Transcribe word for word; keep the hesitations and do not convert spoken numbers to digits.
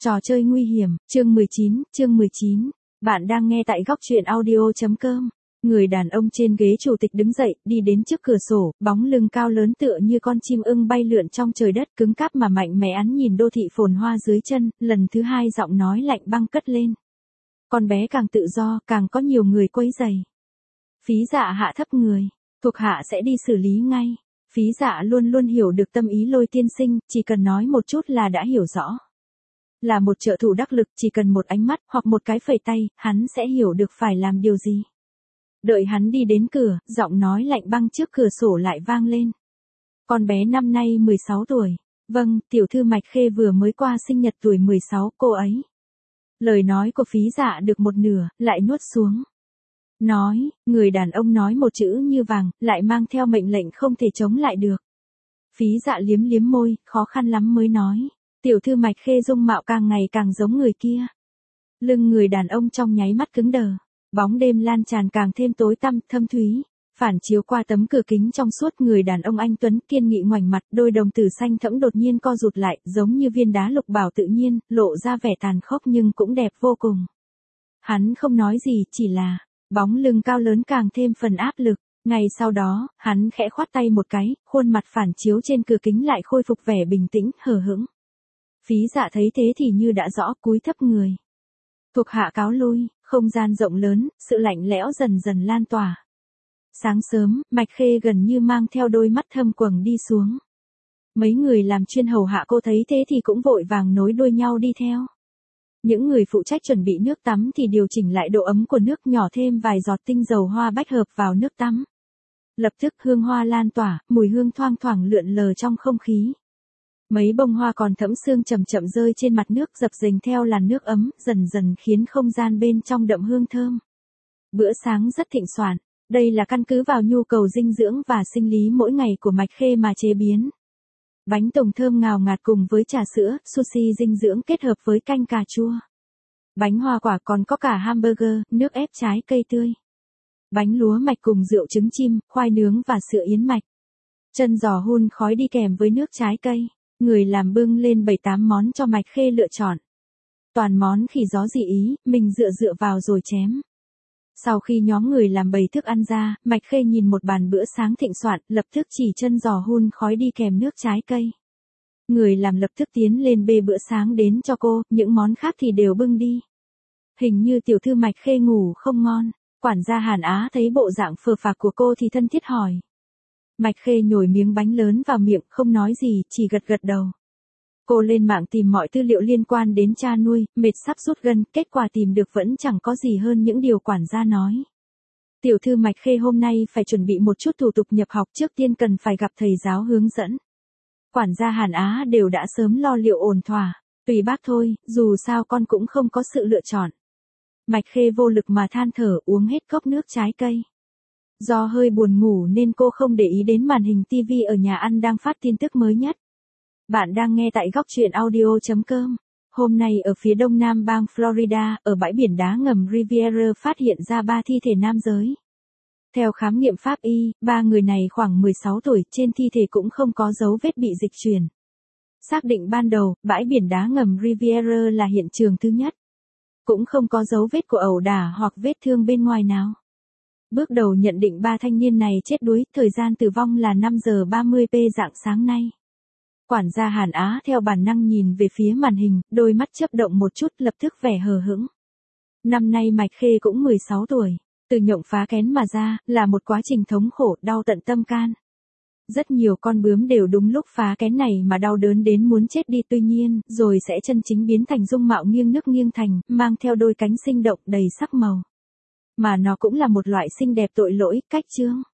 Trò chơi nguy hiểm, chương mười chín, chương mười chín. Bạn đang nghe tại góc truyện audio chấm com. Người đàn ông trên ghế chủ tịch đứng dậy, đi đến trước cửa sổ, bóng lưng cao lớn tựa như con chim ưng bay lượn trong trời đất cứng cáp mà mạnh mẽ án nhìn đô thị phồn hoa dưới chân, lần thứ hai giọng nói lạnh băng cất lên. Con bé càng tự do, càng có nhiều người quấy rầy. Phí Dạ hạ thấp người, thuộc hạ sẽ đi xử lý ngay. Phí Dạ luôn luôn hiểu được tâm ý Lôi tiên sinh, chỉ cần nói một chút là đã hiểu rõ. Là một trợ thủ đắc lực, chỉ cần một ánh mắt hoặc một cái phẩy tay, hắn sẽ hiểu được phải làm điều gì. Đợi hắn đi đến cửa, giọng nói lạnh băng trước cửa sổ lại vang lên. Con bé năm nay mười sáu tuổi. Vâng, tiểu thư Mạch Khê vừa mới qua sinh nhật tuổi mười sáu, cô ấy. Lời nói của Phí Dạ được một nửa, lại nuốt xuống. Nói, người đàn ông nói một chữ như vàng, lại mang theo mệnh lệnh không thể chống lại được. Phí Dạ liếm liếm môi, khó khăn lắm mới nói. Tiểu thư Mạch Khê dung mạo càng ngày càng giống người kia. Lưng người đàn ông trong nháy mắt cứng đờ. Bóng đêm lan tràn càng thêm tối tăm, thâm thúy. Phản chiếu qua tấm cửa kính trong suốt, người đàn ông anh tuấn kiên nghị ngoảnh mặt, đôi đồng tử xanh thẫm đột nhiên co rụt lại, giống như viên đá lục bảo tự nhiên, lộ ra vẻ tàn khốc nhưng cũng đẹp vô cùng. Hắn không nói gì, chỉ là, bóng lưng cao lớn càng thêm phần áp lực. Ngay sau đó, hắn khẽ khoát tay một cái, khuôn mặt phản chiếu trên cửa kính lại khôi phục vẻ bình tĩnh, hờ hững. Phí Dạ thấy thế thì như đã rõ, cúi thấp người. Thuộc hạ cáo lui, không gian rộng lớn, sự lạnh lẽo dần dần lan tỏa. Sáng sớm, Mạch Khê gần như mang theo đôi mắt thâm quầng đi xuống. Mấy người làm chuyên hầu hạ cô thấy thế thì cũng vội vàng nối đuôi nhau đi theo. Những người phụ trách chuẩn bị nước tắm thì điều chỉnh lại độ ấm của nước, nhỏ thêm vài giọt tinh dầu hoa bách hợp vào nước tắm. Lập tức hương hoa lan tỏa, mùi hương thoang thoảng lượn lờ trong không khí. Mấy bông hoa còn thẫm sương chậm chậm rơi trên mặt nước, dập dềnh theo làn nước ấm, dần dần khiến không gian bên trong đậm hương thơm. Bữa sáng rất thịnh soạn, đây là căn cứ vào nhu cầu dinh dưỡng và sinh lý mỗi ngày của Mạch Khê mà chế biến. Bánh tồng thơm ngào ngạt cùng với trà sữa, sushi dinh dưỡng kết hợp với canh cà chua. Bánh hoa quả còn có cả hamburger, nước ép trái cây tươi. Bánh lúa mạch cùng rượu trứng chim, khoai nướng và sữa yến mạch. Chân giò hun khói đi kèm với nước trái cây. Người làm bưng lên bảy tám món cho Mạch Khê lựa chọn. Toàn món khỉ gió dị ý, mình dựa dựa vào rồi chém. Sau khi nhóm người làm bày thức ăn ra, Mạch Khê nhìn một bàn bữa sáng thịnh soạn, lập tức chỉ chân giò hun khói đi kèm nước trái cây. Người làm lập tức tiến lên bê bữa sáng đến cho cô, những món khác thì đều bưng đi. Hình như tiểu thư Mạch Khê ngủ không ngon, quản gia Hàn Á thấy bộ dạng phờ phạc của cô thì thân thiết hỏi. Mạch Khê nhồi miếng bánh lớn vào miệng, không nói gì, chỉ gật gật đầu. Cô lên mạng tìm mọi tư liệu liên quan đến cha nuôi, mệt sắp rút gân, kết quả tìm được vẫn chẳng có gì hơn những điều quản gia nói. Tiểu thư Mạch Khê hôm nay phải chuẩn bị một chút thủ tục nhập học, trước tiên cần phải gặp thầy giáo hướng dẫn. Quản gia Hàn Á đều đã sớm lo liệu ổn thỏa, tùy bác thôi, dù sao con cũng không có sự lựa chọn. Mạch Khê vô lực mà than thở, uống hết cốc nước trái cây. Do hơi buồn ngủ nên cô không để ý đến màn hình ti vi ở nhà ăn đang phát tin tức mới nhất. Bạn đang nghe tại góc truyện audio chấm com. Hôm nay ở phía đông nam bang Florida, ở bãi biển đá ngầm Riviera phát hiện ra ba thi thể nam giới. Theo khám nghiệm pháp y, ba người này khoảng mười sáu tuổi, trên thi thể cũng không có dấu vết bị dịch chuyển. Xác định ban đầu, bãi biển đá ngầm Riviera là hiện trường thứ nhất. Cũng không có dấu vết của ẩu đả hoặc vết thương bên ngoài nào. Bước đầu nhận định ba thanh niên này chết đuối, thời gian tử vong là năm giờ ba mươi p rạng sáng nay. Quản gia Hàn Á theo bản năng nhìn về phía màn hình, đôi mắt chớp động một chút, lập tức vẻ hờ hững. Năm nay Mạch Khê cũng mười sáu tuổi, từ nhộng phá kén mà ra, là một quá trình thống khổ, đau tận tâm can. Rất nhiều con bướm đều đúng lúc phá kén này mà đau đớn đến muốn chết đi, tuy nhiên, rồi sẽ chân chính biến thành dung mạo nghiêng nước nghiêng thành, mang theo đôi cánh sinh động đầy sắc màu. Mà nó cũng là một loại xinh đẹp tội lỗi, cách chướng.